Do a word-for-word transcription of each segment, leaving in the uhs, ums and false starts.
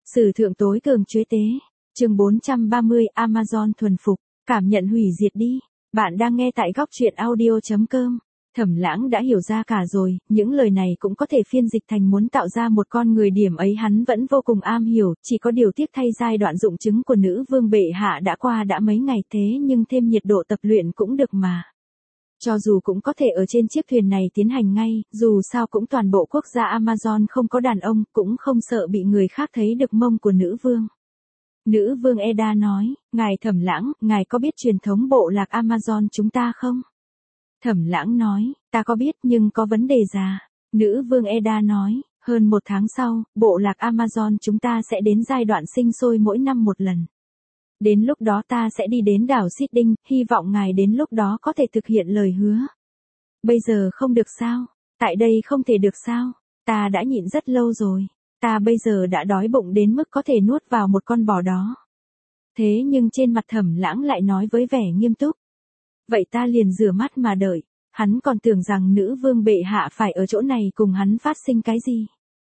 Sử thượng tối cường chuế tế. Chương bốn trăm ba mươi Amazon thuần phục, cảm nhận hủy diệt đi. Bạn đang nghe tại góc truyện audio chấm com. Thẩm Lãng đã hiểu ra cả rồi, những lời này cũng có thể phiên dịch thành muốn tạo ra một con người, điểm ấy hắn vẫn vô cùng am hiểu, chỉ có điều tiếc thay giai đoạn dụng chứng của nữ vương bệ hạ đã qua đã mấy ngày, thế nhưng thêm nhiệt độ tập luyện cũng được mà. Cho dù cũng có thể ở trên chiếc thuyền này tiến hành ngay, dù sao cũng toàn bộ quốc gia Amazon không có đàn ông, cũng không sợ bị người khác thấy được mông của nữ vương. Nữ vương Eda nói, ngài Thẩm Lãng, ngài có biết truyền thống bộ lạc Amazon chúng ta không? Thẩm Lãng nói, ta có biết nhưng có vấn đề già. Nữ vương Eda nói, hơn một tháng sau, bộ lạc Amazon chúng ta sẽ đến giai đoạn sinh sôi mỗi năm một lần. Đến lúc đó ta sẽ đi đến đảo Sydney, hy vọng ngài đến lúc đó có thể thực hiện lời hứa. Bây giờ không được sao? Tại đây không thể được sao? Ta đã nhịn rất lâu rồi. Ta bây giờ đã đói bụng đến mức có thể nuốt vào một con bò đó. Thế nhưng trên mặt Thẩm Lãng lại nói với vẻ nghiêm túc. Vậy ta liền rửa mắt mà đợi. Hắn còn tưởng rằng nữ vương bệ hạ phải ở chỗ này cùng hắn phát sinh cái gì.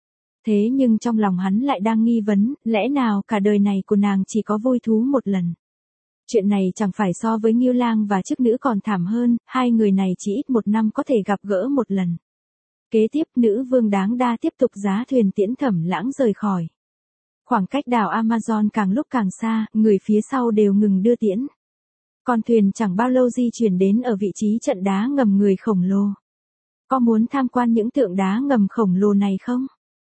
Thế nhưng trong lòng hắn lại đang nghi vấn, lẽ nào cả đời này của nàng chỉ có vui thú một lần. Chuyện này chẳng phải so với Ngưu Lang và chức nữ còn thảm hơn, hai người này chỉ ít một năm có thể gặp gỡ một lần. Kế tiếp nữ vương đáng đa tiếp tục giá thuyền tiễn Thẩm Lãng rời khỏi. Khoảng cách đảo Amazon càng lúc càng xa, người phía sau đều ngừng đưa tiễn. Con thuyền chẳng bao lâu di chuyển đến ở vị trí trận đá ngầm người khổng lồ. Có muốn tham quan những tượng đá ngầm khổng lồ này không?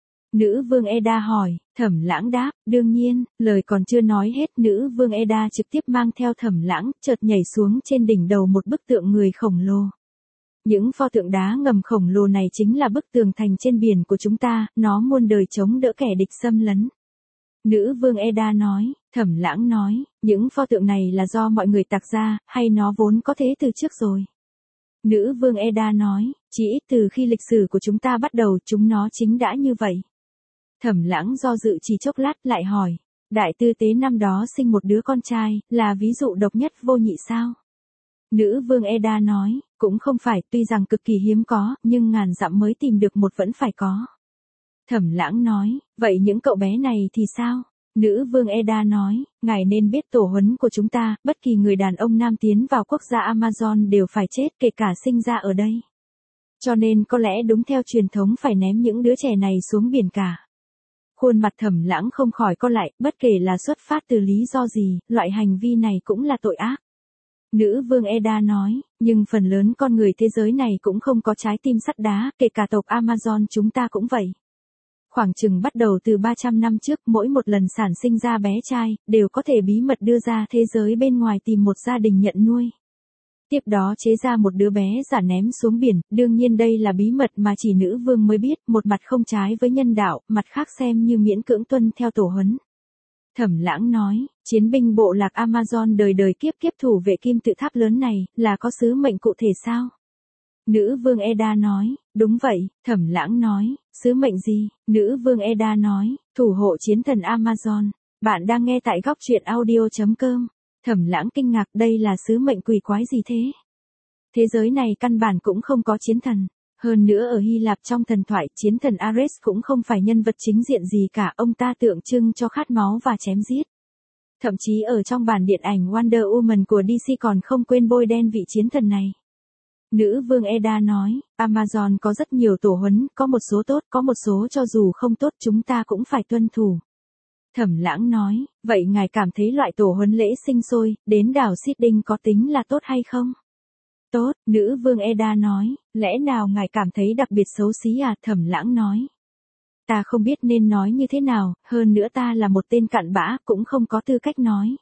Nữ vương Eda hỏi. Thẩm Lãng đáp, đương nhiên, lời còn chưa nói hết, nữ vương Eda trực tiếp mang theo Thẩm Lãng, chợt nhảy xuống trên đỉnh đầu một bức tượng người khổng lồ. Những pho tượng đá ngầm khổng lồ này chính là bức tường thành trên biển của chúng ta, nó muôn đời chống đỡ kẻ địch xâm lấn. Nữ vương Eda nói. Thẩm Lãng nói, những pho tượng này là do mọi người tạc ra, hay nó vốn có thế từ trước rồi? Nữ vương Eda nói, chỉ ít từ khi lịch sử của chúng ta bắt đầu, chúng nó chính đã như vậy. Thẩm Lãng do dự chỉ chốc lát lại hỏi, đại tư tế năm đó sinh một đứa con trai, là ví dụ độc nhất vô nhị sao? Nữ vương Eda nói, cũng không phải, tuy rằng cực kỳ hiếm có, nhưng ngàn dặm mới tìm được một vẫn phải có. Thẩm Lãng nói, vậy những cậu bé này thì sao? Nữ vương Eda nói, ngài nên biết tổ huấn của chúng ta, bất kỳ người đàn ông nam tiến vào quốc gia Amazon đều phải chết, kể cả sinh ra ở đây. Cho nên có lẽ đúng theo truyền thống phải ném những đứa trẻ này xuống biển cả. Khuôn mặt Thẩm Lãng không khỏi co lại, bất kể là xuất phát từ lý do gì, loại hành vi này cũng là tội ác. Nữ vương Eda nói, nhưng phần lớn con người thế giới này cũng không có trái tim sắt đá, kể cả tộc Amazon chúng ta cũng vậy. Khoảng chừng bắt đầu từ ba trăm năm trước, mỗi một lần sản sinh ra bé trai, đều có thể bí mật đưa ra thế giới bên ngoài tìm một gia đình nhận nuôi. Tiếp đó chế ra một đứa bé giả ném xuống biển, đương nhiên đây là bí mật mà chỉ nữ vương mới biết, một mặt không trái với nhân đạo, mặt khác xem như miễn cưỡng tuân theo tổ huấn. Thẩm Lãng nói, chiến binh bộ lạc Amazon đời đời kiếp kiếp thủ vệ kim tự tháp lớn này, là có sứ mệnh cụ thể sao? Nữ vương Eda nói, đúng vậy. Thẩm Lãng nói, sứ mệnh gì? Nữ vương Eda nói, thủ hộ chiến thần Amazon. Bạn đang nghe tại góc truyện audio chấm com. Thẩm Lãng kinh ngạc, đây là sứ mệnh quỷ quái gì thế? Thế giới này căn bản cũng không có chiến thần. Hơn nữa ở Hy Lạp trong thần thoại, chiến thần Ares cũng không phải nhân vật chính diện gì cả, ông ta tượng trưng cho khát máu và chém giết. Thậm chí ở trong bản điện ảnh Wonder Woman của đê xê còn không quên bôi đen vị chiến thần này. Nữ vương Eda nói, Amazon có rất nhiều tổ huấn, có một số tốt, có một số cho dù không tốt chúng ta cũng phải tuân thủ. Thẩm Lãng nói, vậy ngài cảm thấy loại tổ huấn lễ sinh sôi, đến đảo Sydney có tính là tốt hay không? Tốt, nữ vương Eda nói, lẽ nào ngài cảm thấy đặc biệt xấu xí à? Thẩm Lãng nói. Ta không biết nên nói như thế nào, hơn nữa ta là một tên cặn bã, cũng không có tư cách nói.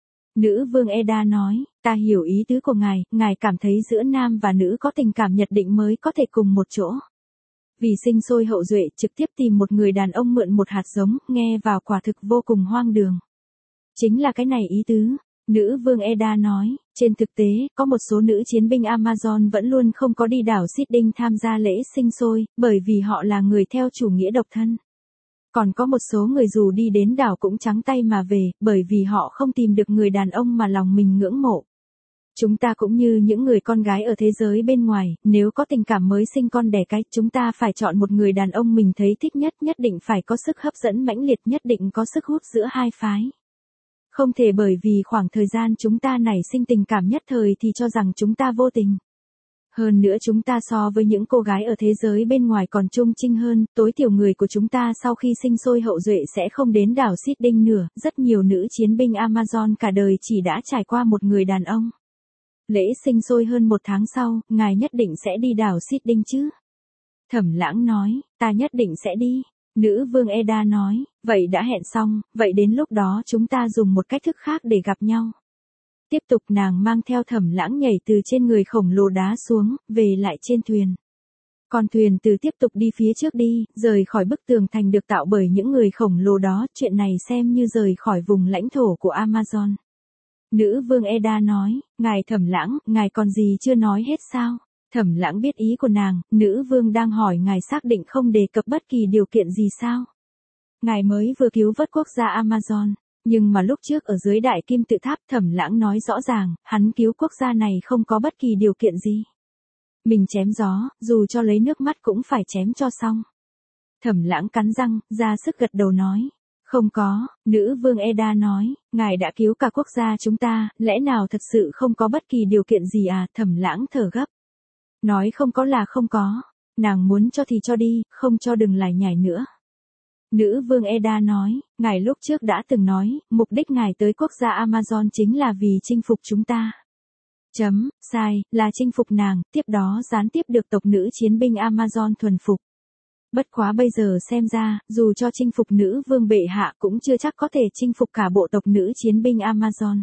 Nữ vương Eda nói, ta hiểu ý tứ của ngài, ngài cảm thấy giữa nam và nữ có tình cảm nhất định mới có thể cùng một chỗ. Vì sinh sôi hậu duệ, trực tiếp tìm một người đàn ông mượn một hạt giống, nghe vào quả thực vô cùng hoang đường. Chính là cái này ý tứ. Nữ vương Eda nói, trên thực tế, có một số nữ chiến binh Amazon vẫn luôn không có đi đảo Sydney tham gia lễ sinh sôi, bởi vì họ là người theo chủ nghĩa độc thân. Còn có một số người dù đi đến đảo cũng trắng tay mà về, bởi vì họ không tìm được người đàn ông mà lòng mình ngưỡng mộ. Chúng ta cũng như những người con gái ở thế giới bên ngoài, nếu có tình cảm mới sinh con đẻ cái, chúng ta phải chọn một người đàn ông mình thấy thích nhất, nhất định phải có sức hấp dẫn mãnh liệt, nhất định có sức hút giữa hai phái. Không thể bởi vì khoảng thời gian chúng ta nảy sinh tình cảm nhất thời thì cho rằng chúng ta vô tình. Hơn nữa chúng ta so với những cô gái ở thế giới bên ngoài còn trung trinh hơn, tối thiểu người của chúng ta sau khi sinh sôi hậu duệ sẽ không đến đảo Sydney nữa, rất nhiều nữ chiến binh Amazon cả đời chỉ đã trải qua một người đàn ông. Lễ sinh sôi hơn một tháng sau, ngài nhất định sẽ đi đảo Sydney chứ? Thẩm Lãng nói, ta nhất định sẽ đi. Nữ vương Eda nói, vậy đã hẹn xong, vậy đến lúc đó chúng ta dùng một cách thức khác để gặp nhau. Tiếp tục nàng mang theo Thẩm Lãng nhảy từ trên người khổng lồ đá xuống, về lại trên thuyền. Con thuyền từ tiếp tục đi phía trước đi, rời khỏi bức tường thành được tạo bởi những người khổng lồ đó, chuyện này xem như rời khỏi vùng lãnh thổ của Amazon. Nữ vương Eda nói, ngài Thẩm Lãng, ngài còn gì chưa nói hết sao? Thẩm Lãng biết ý của nàng, nữ vương đang hỏi ngài xác định không đề cập bất kỳ điều kiện gì sao? Ngài mới vừa cứu vớt quốc gia Amazon, nhưng mà lúc trước ở dưới đại kim tự tháp Thẩm Lãng nói rõ ràng, hắn cứu quốc gia này không có bất kỳ điều kiện gì. Mình chém gió, dù cho lấy nước mắt cũng phải chém cho xong. Thẩm Lãng cắn răng, ra sức gật đầu nói. Không có, nữ vương Eda nói, ngài đã cứu cả quốc gia chúng ta, lẽ nào thật sự không có bất kỳ điều kiện gì à? Thẩm Lãng thở gấp. Nói không có là không có, nàng muốn cho thì cho đi, không cho đừng lải nhải nữa. Nữ vương Eda nói, ngài lúc trước đã từng nói, mục đích ngài tới quốc gia Amazon chính là vì chinh phục chúng ta. Chấm, sai, là chinh phục nàng, tiếp đó gián tiếp được tộc nữ chiến binh Amazon thuần phục. Bất quá bây giờ xem ra, dù cho chinh phục nữ vương bệ hạ cũng chưa chắc có thể chinh phục cả bộ tộc nữ chiến binh Amazon.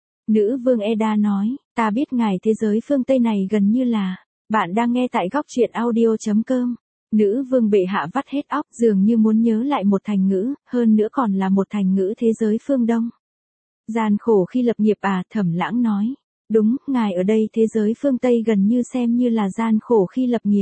Nữ vương Eda nói, ta biết ngài thế giới phương Tây này gần như là, bạn đang nghe tại góc truyện audio chấm com. Nữ vương bệ hạ vắt hết óc dường như muốn nhớ lại một thành ngữ, hơn nữa còn là một thành ngữ thế giới phương Đông. Gian khổ khi lập nghiệp à? Thẩm Lãng nói. Đúng, ngài ở đây thế giới phương Tây gần như xem như là gian khổ khi lập nghiệp.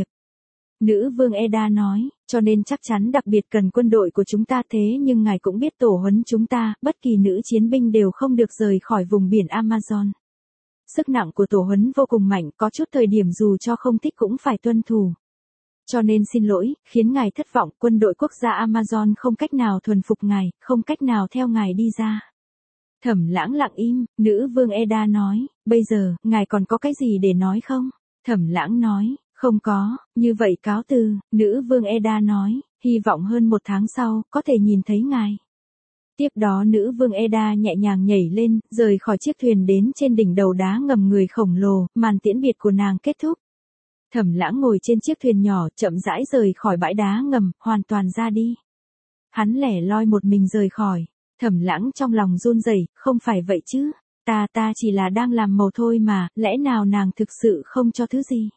Nữ vương Eda nói, cho nên chắc chắn đặc biệt cần quân đội của chúng ta thế nhưng ngài cũng biết tổ huấn chúng ta, bất kỳ nữ chiến binh đều không được rời khỏi vùng biển Amazon. Sức nặng của tổ huấn vô cùng mạnh, có chút thời điểm dù cho không thích cũng phải tuân thủ. Cho nên xin lỗi, khiến ngài thất vọng, quân đội quốc gia Amazon không cách nào thuần phục ngài, không cách nào theo ngài đi ra. Thẩm Lãng lặng im, nữ vương Eda nói, bây giờ, ngài còn có cái gì để nói không? Thẩm Lãng nói, không có, như vậy cáo từ, nữ vương Eda nói, hy vọng hơn một tháng sau, có thể nhìn thấy ngài. Tiếp đó nữ vương Eda nhẹ nhàng nhảy lên, rời khỏi chiếc thuyền đến trên đỉnh đầu đá ngầm người khổng lồ, màn tiễn biệt của nàng kết thúc. Thẩm Lãng ngồi trên chiếc thuyền nhỏ, chậm rãi rời khỏi bãi đá ngầm, hoàn toàn ra đi. Hắn lẻ loi một mình rời khỏi. Thẩm Lãng trong lòng run rẩy, không phải vậy chứ, ta ta chỉ là đang làm màu thôi mà, lẽ nào nàng thực sự không cho thứ gì?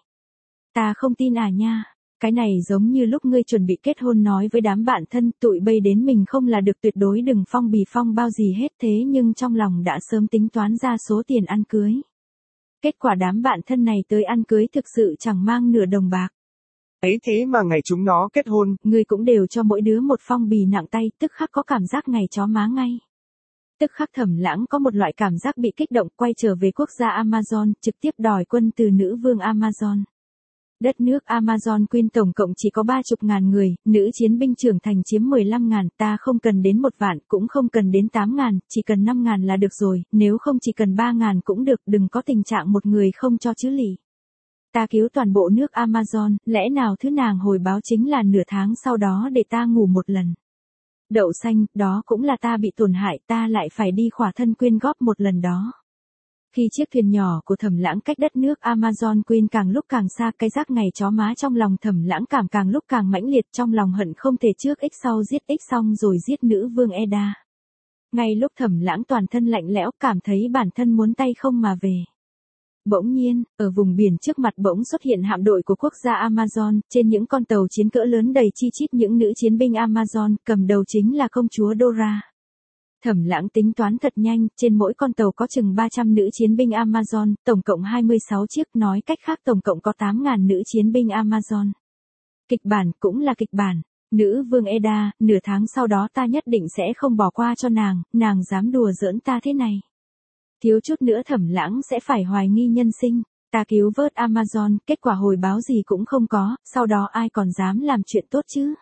Ta không tin à nha, cái này giống như lúc ngươi chuẩn bị kết hôn nói với đám bạn thân, tụi bay đến mình không là được tuyệt đối đừng phong bì phong bao gì hết thế nhưng trong lòng đã sớm tính toán ra số tiền ăn cưới. Kết quả đám bạn thân này tới ăn cưới thực sự chẳng mang nửa đồng bạc. Ấy thế mà ngày chúng nó kết hôn, người cũng đều cho mỗi đứa một phong bì nặng tay, tức khắc có cảm giác ngày chó má ngay. Tức khắc Thẩm Lãng có một loại cảm giác bị kích động, quay trở về quốc gia Amazon, trực tiếp đòi quân từ nữ vương Amazon. Đất nước Amazon Queen tổng cộng chỉ có ba chục ngàn người, nữ chiến binh trưởng thành chiếm mười lăm ngàn, ta không cần đến một vạn, cũng không cần đến tám ngàn, chỉ cần năm ngàn là được rồi, nếu không chỉ cần ba ngàn cũng được, đừng có tình trạng một người không cho chứ lì. Ta cứu toàn bộ nước Amazon, lẽ nào thứ nàng hồi báo chính là nửa tháng sau đó để ta ngủ một lần. Đậu xanh, đó cũng là ta bị tổn hại, ta lại phải đi khỏa thân quyên góp một lần đó. Khi chiếc thuyền nhỏ của Thẩm Lãng cách đất nước Amazon Queen càng lúc càng xa, cái giác ngày chó má trong lòng Thẩm Lãng cảm càng lúc càng mãnh liệt, trong lòng hận không thể trước x sau giết x xong rồi giết nữ vương Eda. Ngay lúc Thẩm Lãng toàn thân lạnh lẽo, cảm thấy bản thân muốn tay không mà về. Bỗng nhiên, ở vùng biển trước mặt bỗng xuất hiện hạm đội của quốc gia Amazon, trên những con tàu chiến cỡ lớn đầy chi chít những nữ chiến binh Amazon, cầm đầu chính là công chúa Dora. Thẩm Lãng tính toán thật nhanh, trên mỗi con tàu có chừng ba trăm nữ chiến binh Amazon, tổng cộng hai mươi sáu chiếc, nói cách khác tổng cộng có tám ngàn nữ chiến binh Amazon. Kịch bản cũng là kịch bản. Nữ vương Eda, nửa tháng sau đó ta nhất định sẽ không bỏ qua cho nàng, nàng dám đùa giỡn ta thế này. Thiếu chút nữa Thẩm Lãng sẽ phải hoài nghi nhân sinh. Ta cứu vớt Amazon, kết quả hồi báo gì cũng không có, sau đó ai còn dám làm chuyện tốt chứ?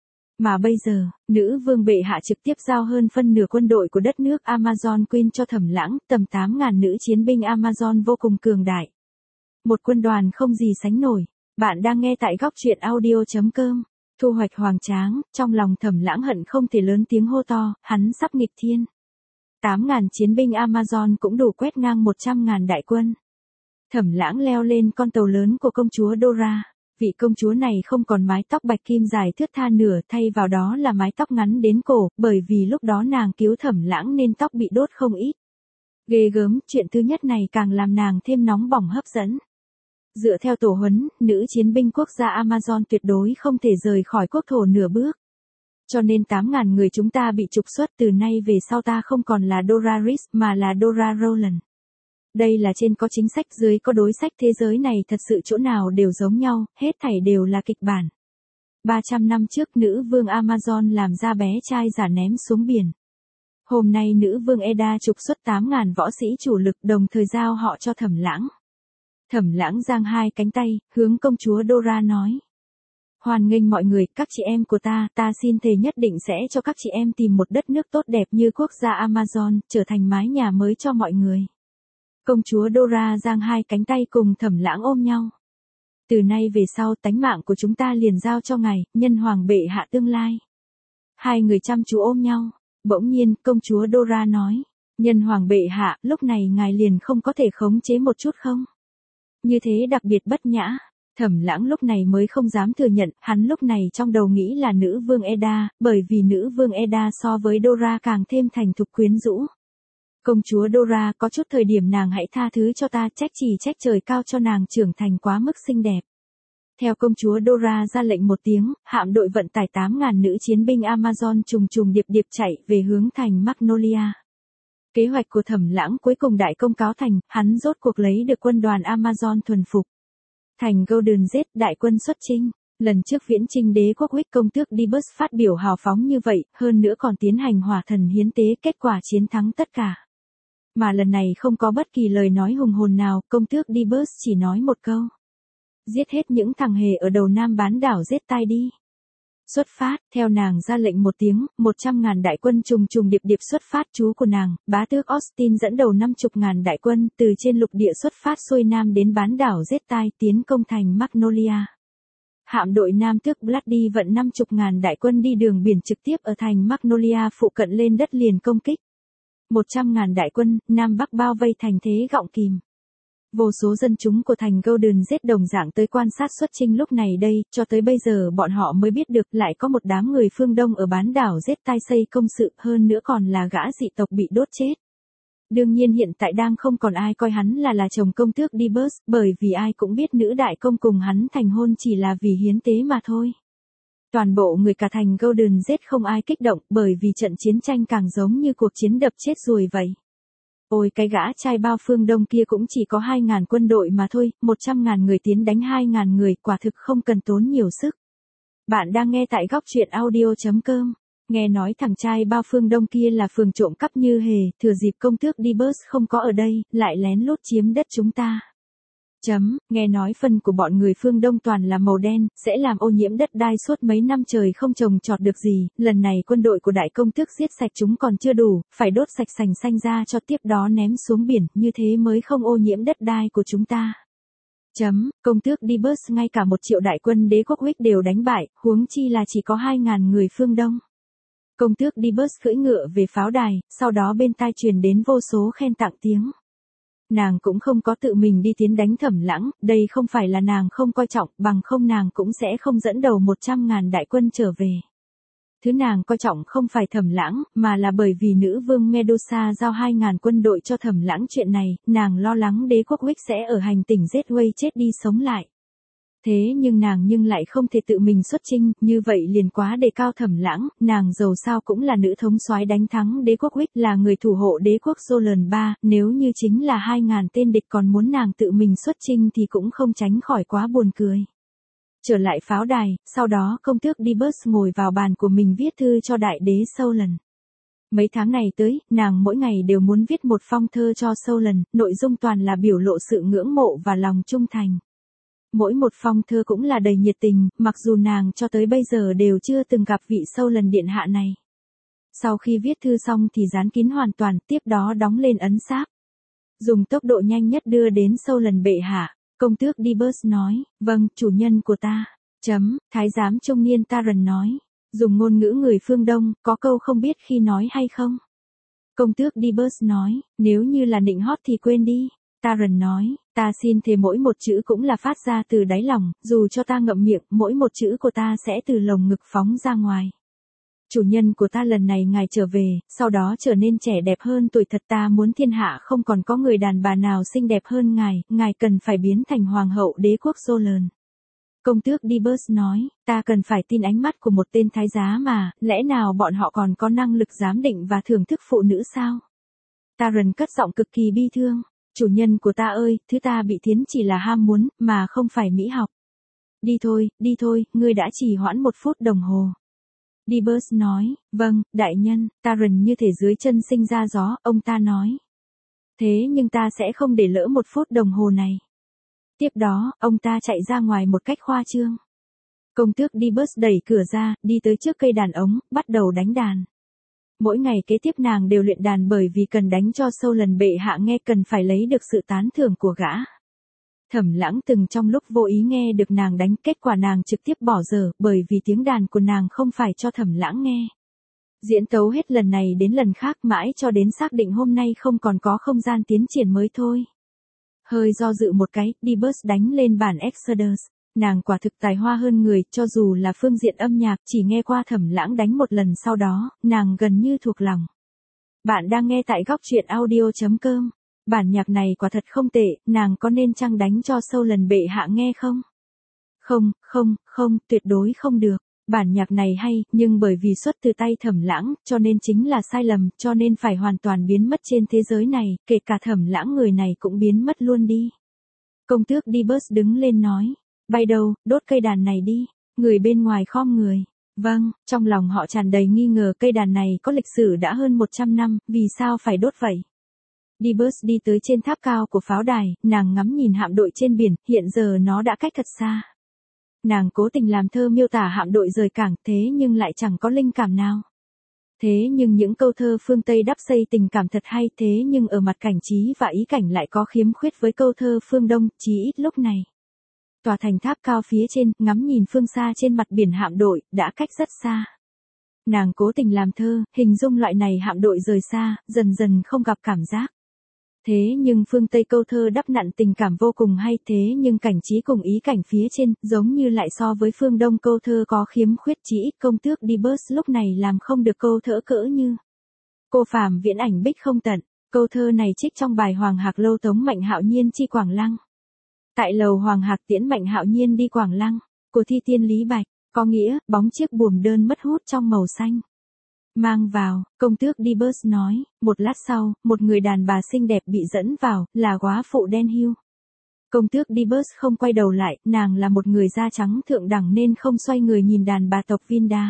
Mà bây giờ, nữ vương bệ hạ trực tiếp giao hơn phân nửa quân đội của đất nước Amazon Queen cho Thẩm Lãng, tầm tám ngàn nữ chiến binh Amazon vô cùng cường đại. Một quân đoàn không gì sánh nổi. Bạn đang nghe tại góc truyện audio.com. Thu hoạch hoàng tráng, trong lòng Thẩm Lãng hận không thể lớn tiếng hô to, hắn sắp nghịch thiên. tám ngàn chiến binh Amazon cũng đủ quét ngang một trăm ngàn đại quân. Thẩm Lãng leo lên con tàu lớn của công chúa Dora. Vị công chúa này không còn mái tóc bạch kim dài thướt tha nửa, thay vào đó là mái tóc ngắn đến cổ, bởi vì lúc đó nàng cứu Thẩm Lãng nên tóc bị đốt không ít. Ghê gớm, chuyện thứ nhất này càng làm nàng thêm nóng bỏng hấp dẫn. Dựa theo tổ huấn, nữ chiến binh quốc gia Amazon tuyệt đối không thể rời khỏi quốc thổ nửa bước. Cho nên tám ngàn người chúng ta bị trục xuất, từ nay về sau ta không còn là Dora Reese mà là Dora Rowland. Đây là trên có chính sách, dưới có đối sách, thế giới này thật sự chỗ nào đều giống nhau, hết thảy đều là kịch bản. ba trăm năm trước nữ vương Amazon làm ra bé trai giả ném xuống biển. Hôm nay nữ vương Eda trục xuất tám ngàn võ sĩ chủ lực, đồng thời giao họ cho Thẩm Lãng. Thẩm Lãng giang hai cánh tay, hướng công chúa Dora nói. Hoan nghênh mọi người, các chị em của ta, ta xin thề nhất định sẽ cho các chị em tìm một đất nước tốt đẹp như quốc gia Amazon, trở thành mái nhà mới cho mọi người. Công chúa Dora giang hai cánh tay cùng Thẩm Lãng ôm nhau. Từ nay về sau tánh mạng của chúng ta liền giao cho ngài, nhân hoàng bệ hạ tương lai. Hai người chăm chú ôm nhau, bỗng nhiên công chúa Dora nói. Nhân hoàng bệ hạ, lúc này ngài liền không có thể khống chế một chút không? Như thế đặc biệt bất nhã. Thẩm Lãng lúc này mới không dám thừa nhận, hắn lúc này trong đầu nghĩ là nữ vương Eda, bởi vì nữ vương Eda so với Dora càng thêm thành thục quyến rũ. Công chúa Dora, có chút thời điểm nàng hãy tha thứ cho ta, trách chỉ trách trời cao cho nàng trưởng thành quá mức xinh đẹp. Theo công chúa Dora ra lệnh một tiếng, hạm đội vận tải tám ngàn nữ chiến binh Amazon trùng trùng điệp điệp chạy về hướng thành Magnolia. Kế hoạch của Thẩm Lãng cuối cùng đại công cáo thành, hắn rốt cuộc lấy được quân đoàn Amazon thuần phục. Thành Golden Gate, đại quân xuất chinh. Lần trước viễn chinh đế quốc Wick công tước Dibus phát biểu hào phóng như vậy, hơn nữa còn tiến hành hỏa thần hiến tế, kết quả chiến thắng tất cả. Mà lần này không có bất kỳ lời nói hùng hồn nào, công tước Dibus chỉ nói một câu. Giết hết những thằng hề ở đầu nam bán đảo giết tai đi. Xuất phát, theo nàng ra lệnh một tiếng, một trăm ngàn đại quân trùng trùng điệp điệp xuất phát, chú của nàng, bá tước Austin dẫn đầu năm chục ngàn đại quân, từ trên lục địa xuất phát xuôi nam đến bán đảo Zetai, tiến công thành Magnolia. Hạm đội nam tước Bloody vận năm chục ngàn đại quân đi đường biển trực tiếp ở thành Magnolia phụ cận lên đất liền công kích. một trăm ngàn đại quân, nam bắc bao vây thành thế gọng kìm. Vô số dân chúng của thành Golden Gate đồng dạng tới quan sát xuất chinh lúc này đây, cho tới bây giờ bọn họ mới biết được lại có một đám người phương Đông ở bán đảo Zetai xây công sự, hơn nữa còn là gã dị tộc bị đốt chết. Đương nhiên hiện tại đang không còn ai coi hắn là là chồng công tước Dibus, bởi vì ai cũng biết nữ đại công cùng hắn thành hôn chỉ là vì hiến tế mà thôi. Toàn bộ người cả thành Golden Gate không ai kích động, bởi vì trận chiến tranh càng giống như cuộc chiến đập chết ruồi vậy. Ôi cái gã trai bao phương Đông kia cũng chỉ có hai ngàn quân đội mà thôi, một trăm ngàn người tiến đánh hai ngàn người, quả thực không cần tốn nhiều sức. Bạn đang nghe tại góc truyện audio.com. Nghe nói thằng trai bao phương Đông kia là phường trộm cắp như hề, thừa dịp công tước Dibus không có ở đây, lại lén lút chiếm đất chúng ta. Chấm, nghe nói phân của bọn người phương Đông toàn là màu đen, sẽ làm ô nhiễm đất đai suốt mấy năm trời không trồng trọt được gì, lần này quân đội của đại công tước giết sạch chúng còn chưa đủ, phải đốt sạch sành xanh ra cho tiếp đó ném xuống biển, như thế mới không ô nhiễm đất đai của chúng ta. Chấm, công tước Dibus ngay cả một triệu đại quân đế quốc Wick đều đánh bại, huống chi là chỉ có hai ngàn người phương Đông. Công tước Dibus cưỡi ngựa về pháo đài, sau đó bên tai truyền đến vô số khen tặng tiếng. Nàng cũng không có tự mình đi tiến đánh Thẩm Lãng, đây không phải là nàng không coi trọng, bằng không nàng cũng sẽ không dẫn đầu một trăm ngàn đại quân trở về. Thứ nàng coi trọng không phải Thẩm Lãng, mà là bởi vì nữ vương Medusa giao hai ngàn quân đội cho Thẩm Lãng chuyện này, nàng lo lắng đế quốc Wick sẽ ở hành tinh Gateway chết đi sống lại. Thế nhưng nàng nhưng lại không thể tự mình xuất chinh, như vậy liền quá đề cao Thẩm Lãng, nàng dầu sao cũng là nữ thống soái đánh thắng đế quốc Wick, là người thủ hộ đế quốc Zolan ba, nếu như chính là hai ngàn tên địch còn muốn nàng tự mình xuất chinh thì cũng không tránh khỏi quá buồn cười. Trở lại pháo đài, sau đó công tước Dibus ngồi vào bàn của mình viết thư cho đại đế Zolan. Mấy tháng này tới, nàng mỗi ngày đều muốn viết một phong thơ cho Solon, nội dung toàn là biểu lộ sự ngưỡng mộ và lòng trung thành. Mỗi một phong thơ cũng là đầy nhiệt tình, mặc dù nàng cho tới bây giờ đều chưa từng gặp vị Solon điện hạ này. Sau khi viết thư xong thì dán kín hoàn toàn, tiếp đó đóng lên ấn sáp. Dùng tốc độ nhanh nhất đưa đến Solon bệ hạ. Công tước Dibus nói, vâng, chủ nhân của ta. Chấm, thái giám trung niên Taran nói. Dùng ngôn ngữ người phương Đông, có câu không biết khi nói hay không? Công tước Dibus nói, nếu như là nịnh hót thì quên đi. Taran nói, ta xin thề mỗi một chữ cũng là phát ra từ đáy lòng, dù cho ta ngậm miệng, mỗi một chữ của ta sẽ từ lồng ngực phóng ra ngoài. Chủ nhân của ta lần này ngài trở về, sau đó trở nên trẻ đẹp hơn tuổi thật, ta muốn thiên hạ không còn có người đàn bà nào xinh đẹp hơn ngài, ngài cần phải biến thành hoàng hậu đế quốc Solon. Công tước Dibus nói, ta cần phải tin ánh mắt của một tên thái giá mà, lẽ nào bọn họ còn có năng lực giám định và thưởng thức phụ nữ sao? Taran cất giọng cực kỳ bi thương, chủ nhân của ta ơi, thứ ta bị thiến chỉ là ham muốn, mà không phải mỹ học. Đi thôi, đi thôi, ngươi đã trì hoãn một phút đồng hồ. Dibus nói, vâng, đại nhân. Taran như thể dưới chân sinh ra gió, ông ta nói. Thế nhưng ta sẽ không để lỡ một phút đồng hồ này. Tiếp đó, ông ta chạy ra ngoài một cách khoa trương. Công tước Dibus đẩy cửa ra, đi tới trước cây đàn ống, bắt đầu đánh đàn. Mỗi ngày kế tiếp nàng đều luyện đàn bởi vì cần đánh cho Solon bệ hạ nghe, cần phải lấy được sự tán thưởng của gã. Thẩm Lãng từng trong lúc vô ý nghe được nàng đánh, kết quả nàng trực tiếp bỏ dở, bởi vì tiếng đàn của nàng không phải cho Thẩm Lãng nghe. Diễn tấu hết lần này đến lần khác mãi cho đến xác định hôm nay không còn có không gian tiến triển mới thôi. Hơi do dự một cái, Dibus đánh lên bản Exodus. Nàng quả thực tài hoa hơn người, cho dù là phương diện âm nhạc, chỉ nghe qua Thẩm Lãng đánh một lần sau đó, nàng gần như thuộc lòng. Bạn đang nghe tại góc truyện audio chấm com. Bản nhạc này quả thật không tệ, nàng có nên chăng đánh cho Solon bệ hạ nghe không? Không, không, không, tuyệt đối không được. Bản nhạc này hay, nhưng bởi vì xuất từ tay Thẩm Lãng, cho nên chính là sai lầm, cho nên phải hoàn toàn biến mất trên thế giới này, kể cả Thẩm Lãng người này cũng biến mất luôn đi. Công tước Dibus đứng lên nói, bay đâu, đốt cây đàn này đi. Người bên ngoài khom người. Vâng, trong lòng họ tràn đầy nghi ngờ, cây đàn này có lịch sử đã hơn một trăm năm, vì sao phải đốt vậy? Dibus đi tới trên tháp cao của pháo đài, nàng ngắm nhìn hạm đội trên biển, hiện giờ nó đã cách thật xa. Nàng cố tình làm thơ miêu tả hạm đội rời cảng, thế nhưng lại chẳng có linh cảm nào. Thế nhưng những câu thơ phương Tây đắp xây tình cảm thật hay, thế nhưng ở mặt cảnh trí và ý cảnh lại có khiếm khuyết với câu thơ phương Đông, chí ít lúc này. Tòa thành tháp cao phía trên, ngắm nhìn phương xa trên mặt biển hạm đội, đã cách rất xa. Nàng cố tình làm thơ, hình dung loại này hạm đội rời xa, dần dần không gặp cảm giác. Thế nhưng phương Tây câu thơ đắp nặn tình cảm vô cùng hay, thế nhưng cảnh trí cùng ý cảnh phía trên, giống như lại so với phương Đông câu thơ có khiếm khuyết, chí ít công tước Dibus lúc này làm không được câu thơ cỡ như. Cô phàm viễn ảnh bích không tận, câu thơ này trích trong bài Hoàng Hạc Lâu Tống Mạnh Hạo Nhiên chi Quảng Lăng. Tại lầu Hoàng Hạc tiễn Mạnh Hạo Nhiên đi Quảng Lăng, của thi tiên Lý Bạch, có nghĩa, bóng chiếc buồm đơn mất hút trong màu xanh. Mang vào, công tước Dibus nói, một lát sau, một người đàn bà xinh đẹp bị dẫn vào, là góa phụ đen hiu. Công tước Dibus không quay đầu lại, nàng là một người da trắng thượng đẳng nên không xoay người nhìn đàn bà tộc Vinda.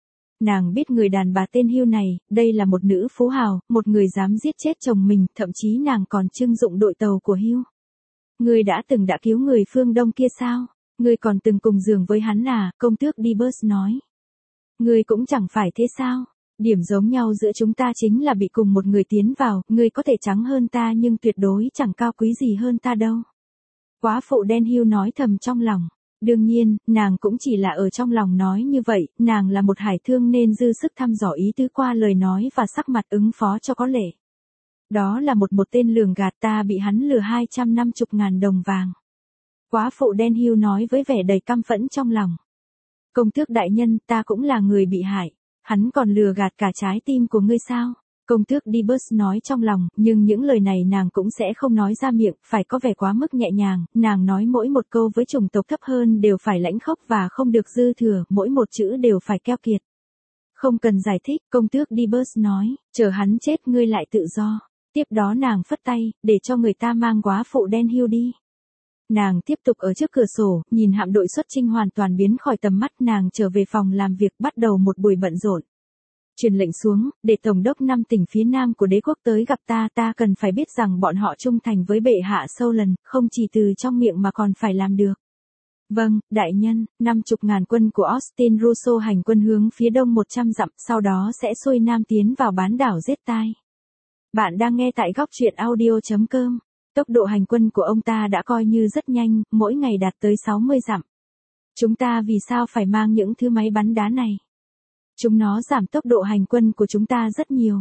Nàng biết người đàn bà tên Hiu này, đây là một nữ phú hào, một người dám giết chết chồng mình, thậm chí nàng còn trưng dụng đội tàu của Hiu. Ngươi đã từng đã cứu người phương Đông kia sao? Ngươi còn từng cùng giường với hắn à? Công tước Dibus nói. Ngươi cũng chẳng phải thế sao? Điểm giống nhau giữa chúng ta chính là bị cùng một người tiến vào, ngươi có thể trắng hơn ta nhưng tuyệt đối chẳng cao quý gì hơn ta đâu. Góa phụ đen Hiu nói thầm trong lòng. Đương nhiên, nàng cũng chỉ là ở trong lòng nói như vậy, nàng là một hải thương nên dư sức thăm dò ý tứ qua lời nói và sắc mặt ứng phó cho có lệ. Đó là một một tên lường gạt, ta bị hắn lừa hai trăm năm mươi ngàn đồng vàng. Góa phụ đen Hiu nói với vẻ đầy căm phẫn trong lòng. Công tước đại nhân, ta cũng là người bị hại. Hắn còn lừa gạt cả trái tim của ngươi sao? Công tước Dibus nói trong lòng, nhưng những lời này nàng cũng sẽ không nói ra miệng, phải có vẻ quá mức nhẹ nhàng, nàng nói mỗi một câu với chủng tộc thấp hơn đều phải lãnh khốc và không được dư thừa, mỗi một chữ đều phải keo kiệt. Không cần giải thích, công tước Dibus nói, chờ hắn chết ngươi lại tự do. Tiếp đó nàng phất tay, để cho người ta mang góa phụ đen Hiu đi. Nàng tiếp tục ở trước cửa sổ, nhìn hạm đội xuất chinh hoàn toàn biến khỏi tầm mắt, nàng trở về phòng làm việc, bắt đầu một buổi bận rộn. Truyền lệnh xuống, để tổng đốc năm tỉnh phía nam của đế quốc tới gặp ta, ta cần phải biết rằng bọn họ trung thành với bệ hạ sâu lần, không chỉ từ trong miệng mà còn phải làm được. Vâng, đại nhân, năm chục ngàn quân của Austin Russo hành quân hướng phía đông một trăm dặm, sau đó sẽ xuôi nam tiến vào bán đảo giết tai. Bạn đang nghe tại góc truyện audio chấm com. Tốc độ hành quân của ông ta đã coi như rất nhanh, mỗi ngày đạt tới sáu mươi dặm. Chúng ta vì sao phải mang những thứ máy bắn đá này? Chúng nó giảm tốc độ hành quân của chúng ta rất nhiều.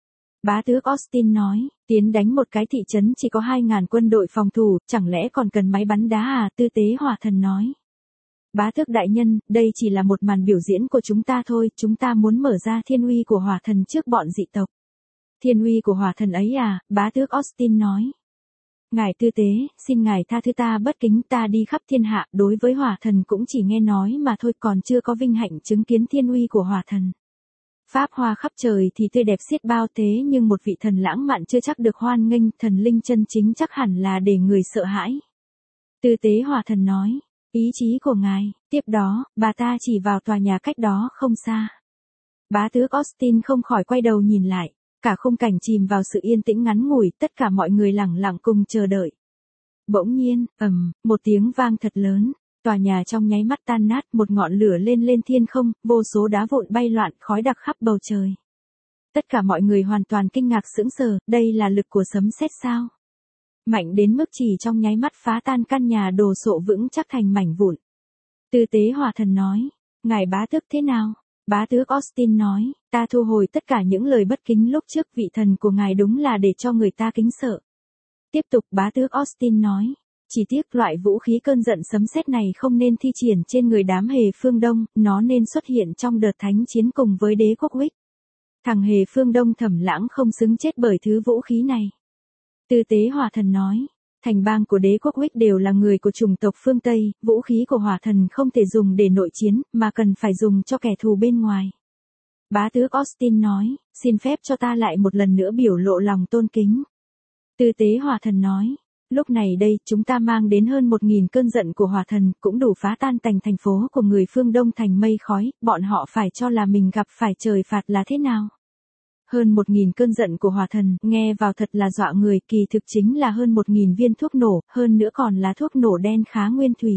Bá tước Austin nói, tiến đánh một cái thị trấn chỉ có hai ngàn quân đội phòng thủ, chẳng lẽ còn cần máy bắn đá à? Tư tế hỏa thần nói. Bá tước đại nhân, đây chỉ là một màn biểu diễn của chúng ta thôi, chúng ta muốn mở ra thiên uy của hỏa thần trước bọn dị tộc. Thiên uy của hỏa thần ấy à? Bá tước Austin nói. Ngài tư tế, xin ngài tha thứ ta bất kính, ta đi khắp thiên hạ, đối với hỏa thần cũng chỉ nghe nói mà thôi, còn chưa có vinh hạnh chứng kiến thiên uy của hỏa thần. Pháp hoa khắp trời thì tươi đẹp xiết bao, thế nhưng một vị thần lãng mạn chưa chắc được hoan nghênh, thần linh chân chính chắc hẳn là để người sợ hãi. Tư tế hỏa thần nói, ý chí của ngài. Tiếp đó, bà ta chỉ vào tòa nhà cách đó không xa. Bá tước Austin không khỏi quay đầu nhìn lại. Cả khung cảnh chìm vào sự yên tĩnh ngắn ngủi, tất cả mọi người lẳng lặng cùng chờ đợi. Bỗng nhiên, ầm, một tiếng vang thật lớn, tòa nhà trong nháy mắt tan nát, một ngọn lửa lên lên thiên không, vô số đá vụn bay loạn, khói đặc khắp bầu trời. Tất cả mọi người hoàn toàn kinh ngạc sững sờ, đây là lực của sấm sét sao? Mạnh đến mức chỉ trong nháy mắt phá tan căn nhà đồ sộ vững chắc thành mảnh vụn. Tư tế hỏa thần nói, ngài bá tước thế nào? Bá tước Austin nói, ta thu hồi tất cả những lời bất kính lúc trước, vị thần của ngài đúng là để cho người ta kính sợ. Tiếp tục bá tước Austin nói, chỉ tiếc loại vũ khí cơn giận sấm sét này không nên thi triển trên người đám hề phương Đông, nó nên xuất hiện trong đợt thánh chiến cùng với đế quốc Wick. Thằng hề phương Đông Thẩm Lãng không xứng chết bởi thứ vũ khí này. Tư tế hỏa thần nói, thành bang của đế quốc Wick đều là người của chủng tộc phương Tây, vũ khí của hỏa thần không thể dùng để nội chiến, mà cần phải dùng cho kẻ thù bên ngoài. Bá tước Austin nói, xin phép cho ta lại một lần nữa biểu lộ lòng tôn kính. Tư tế hỏa thần nói, lúc này đây chúng ta mang đến hơn một nghìn cơn giận của hỏa thần, cũng đủ phá tan tành thành phố của người phương Đông thành mây khói, bọn họ phải cho là mình gặp phải trời phạt là thế nào. Hơn một nghìn cơn giận của hỏa thần, nghe vào thật là dọa người, kỳ thực chính là hơn một nghìn viên thuốc nổ, hơn nữa còn là thuốc nổ đen khá nguyên thủy.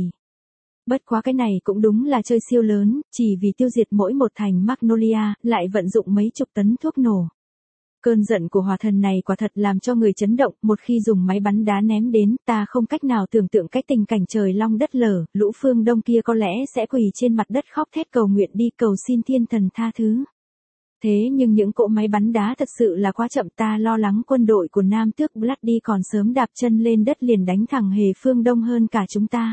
Bất quá cái này cũng đúng là chơi siêu lớn, chỉ vì tiêu diệt mỗi một thành Magnolia, lại vận dụng mấy chục tấn thuốc nổ. Cơn giận của hỏa thần này quả thật làm cho người chấn động, một khi dùng máy bắn đá ném đến, ta không cách nào tưởng tượng cái tình cảnh trời long đất lở, lũ phương Đông kia có lẽ sẽ quỳ trên mặt đất khóc thét cầu nguyện đi, cầu xin thiên thần tha thứ. Thế nhưng những cỗ máy bắn đá thật sự là quá chậm, ta lo lắng quân đội của Nam tước Bloody còn sớm đạp chân lên đất liền đánh thẳng hề phương Đông hơn cả chúng ta.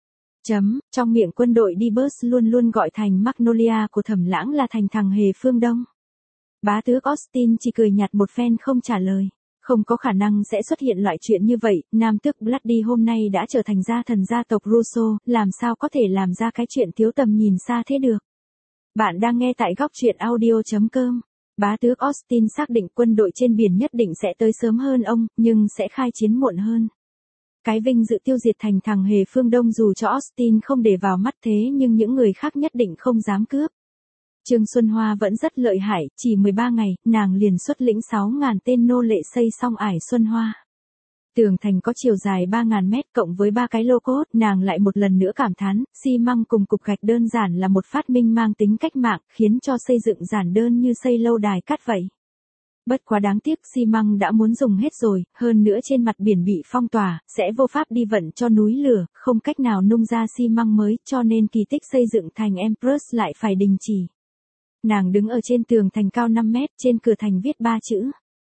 Chấm, trong miệng quân đội Dibus luôn luôn gọi thành Magnolia của Thẩm Lãng là thành thằng hề phương Đông. Bá tước Austin chỉ cười nhạt một phen không trả lời. Không có khả năng sẽ xuất hiện loại chuyện như vậy, Nam tước Bloody hôm nay đã trở thành gia thần gia tộc Russo, làm sao có thể làm ra cái chuyện thiếu tầm nhìn xa thế được. Bạn đang nghe tại góc truyện audio chấm com. Bá tước Austin xác định quân đội trên biển nhất định sẽ tới sớm hơn ông, nhưng sẽ khai chiến muộn hơn. Cái vinh dự tiêu diệt thành thằng hề phương Đông dù cho Austin không để vào mắt, thế nhưng những người khác nhất định không dám cướp. Trương Xuân Hoa vẫn rất lợi hại, chỉ mười ba ngày, nàng liền xuất lĩnh sáu ngàn tên nô lệ xây xong ải Xuân Hoa. Tường thành có chiều dài ba ngàn mét cộng với ba cái lô cốt, nàng lại một lần nữa cảm thán, xi măng cùng cục gạch đơn giản là một phát minh mang tính cách mạng, khiến cho xây dựng giản đơn như xây lâu đài cát vậy. Bất quá đáng tiếc, xi măng đã muốn dùng hết rồi, hơn nữa trên mặt biển bị phong tỏa, sẽ vô pháp đi vận cho núi lửa, không cách nào nung ra xi măng mới, cho nên kỳ tích xây dựng thành Empress lại phải đình chỉ. Nàng đứng ở trên tường thành cao năm mét, trên cửa thành viết ba chữ.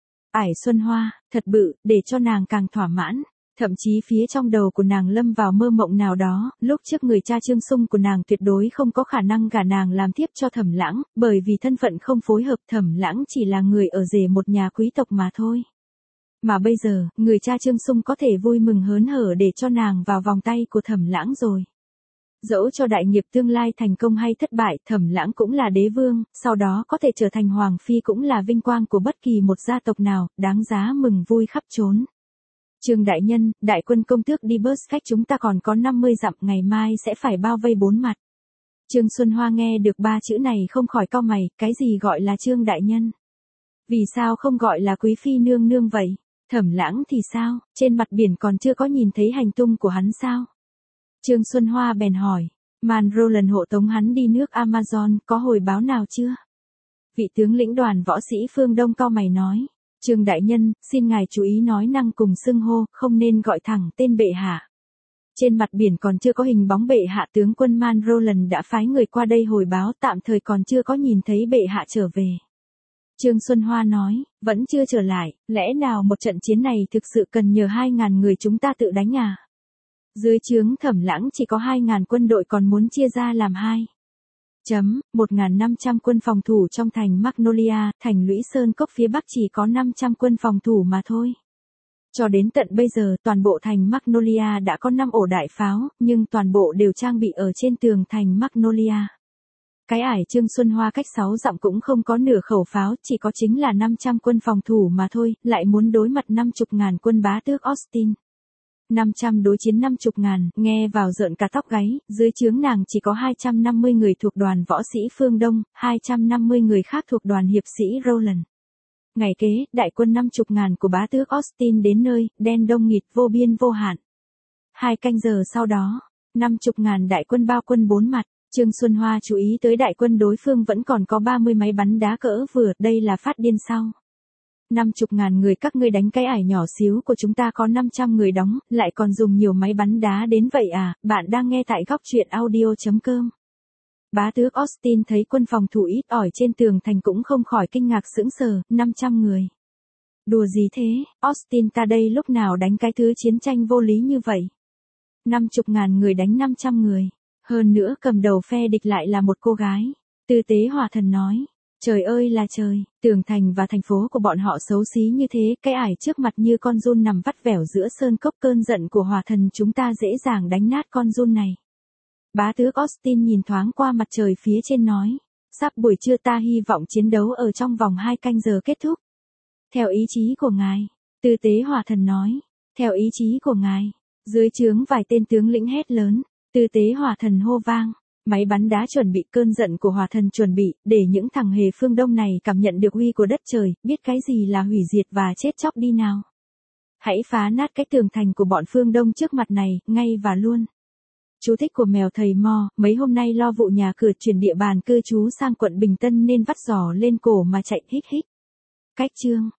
Ải Xuân Hoa, thật bự, để cho nàng càng thỏa mãn. Thậm chí phía trong đầu của nàng lâm vào mơ mộng nào đó, lúc trước người cha Trương Sung của nàng tuyệt đối không có khả năng gả nàng làm thiếp cho Thẩm Lãng, bởi vì thân phận không phối hợp, Thẩm Lãng chỉ là người ở rể một nhà quý tộc mà thôi. Mà bây giờ, người cha Trương Sung có thể vui mừng hớn hở để cho nàng vào vòng tay của Thẩm Lãng rồi. Dẫu cho đại nghiệp tương lai thành công hay thất bại, Thẩm Lãng cũng là đế vương, sau đó có thể trở thành hoàng phi cũng là vinh quang của bất kỳ một gia tộc nào, đáng giá mừng vui khắp trốn. Trương đại nhân, đại quân công tước Dibus cách chúng ta còn có năm mươi dặm, ngày mai sẽ phải bao vây bốn mặt. Trương Xuân Hoa nghe được ba chữ này không khỏi cau mày, cái gì gọi là Trương đại nhân? Vì sao không gọi là quý phi nương nương vậy? Thẩm Lãng thì sao, trên mặt biển còn chưa có nhìn thấy hành tung của hắn sao? Trương Xuân Hoa bèn hỏi, Man Roland hộ tống hắn đi nước Amazon có hồi báo nào chưa? Vị tướng lĩnh đoàn võ sĩ phương Đông cau mày nói, Trương đại nhân, xin ngài chú ý nói năng cùng xưng hô, không nên gọi thẳng tên bệ hạ. Trên mặt biển còn chưa có hình bóng bệ hạ, tướng quân Man Roland đã phái người qua đây hồi báo, tạm thời còn chưa có nhìn thấy bệ hạ trở về. Trương Xuân Hoa nói, vẫn chưa trở lại, lẽ nào một trận chiến này thực sự cần nhờ hai ngàn người chúng ta tự đánh à? Dưới trướng Thẩm Lãng chỉ có hai ngàn quân đội còn muốn chia ra làm hai. Chấm, một nghìn năm trăm quân phòng thủ trong thành Magnolia, thành lũy Sơn Cốc phía Bắc chỉ có năm trăm quân phòng thủ mà thôi. Cho đến tận bây giờ toàn bộ thành Magnolia đã có năm ổ đại pháo, nhưng toàn bộ đều trang bị ở trên tường thành Magnolia. Cái ải Trương Xuân Hoa cách sáu dặm cũng không có nửa khẩu pháo, chỉ có chính là năm trăm quân phòng thủ mà thôi, lại muốn đối mặt năm mươi ngàn quân bá tước Austin. năm trăm đối chiến năm mươi ngàn, nghe vào rợn cả tóc gáy, dưới trướng nàng chỉ có hai trăm năm mươi người thuộc đoàn võ sĩ phương Đông, hai trăm năm mươi người khác thuộc đoàn hiệp sĩ Roland. Ngày kế, đại quân năm mươi ngàn của bá tước Austin đến nơi, đen đông nghịt vô biên vô hạn. Hai canh giờ sau đó, năm mươi ngàn đại quân bao quân bốn mặt, Trương Xuân Hoa chú ý tới đại quân đối phương vẫn còn có ba mươi máy bắn đá cỡ vừa, đây là phát điên sao? năm mươi ngàn người các ngươi đánh cái ải nhỏ xíu của chúng ta có năm trăm người đóng, lại còn dùng nhiều máy bắn đá đến vậy à? Bạn đang nghe tại góc truyện audio chấm com. Bá tước Austin thấy quân phòng thủ ít ỏi trên tường thành cũng không khỏi kinh ngạc sững sờ, năm trăm người. Đùa gì thế, Austin ta đây lúc nào đánh cái thứ chiến tranh vô lý như vậy? năm mươi ngàn người đánh năm trăm người. Hơn nữa cầm đầu phe địch lại là một cô gái. Tư Tế Hỏa Thần nói, trời ơi là trời, tường thành và thành phố của bọn họ xấu xí như thế, cái ải trước mặt như con giun nằm vắt vẻo giữa sơn cốc, cơn giận của Hỏa Thần chúng ta dễ dàng đánh nát con giun này. Bá tước Austin nhìn thoáng qua mặt trời phía trên nói, sắp buổi trưa ta hy vọng chiến đấu ở trong vòng hai canh giờ kết thúc. Theo ý chí của ngài, Tư Tế Hỏa Thần nói, theo ý chí của ngài, dưới trướng vài tên tướng lĩnh hét lớn, Tư Tế Hỏa Thần hô vang, máy bắn đá chuẩn bị, cơn giận của Hỏa Thần chuẩn bị, để những thằng hề phương Đông này cảm nhận được uy của đất trời, biết cái gì là hủy diệt và chết chóc đi nào. Hãy phá nát cái tường thành của bọn phương Đông trước mặt này, ngay và luôn. Chú thích của mèo thầy Mo, mấy hôm nay lo vụ nhà cửa chuyển địa bàn cư trú sang quận Bình Tân nên vắt giỏ lên cổ mà chạy hích hích. Cách chương.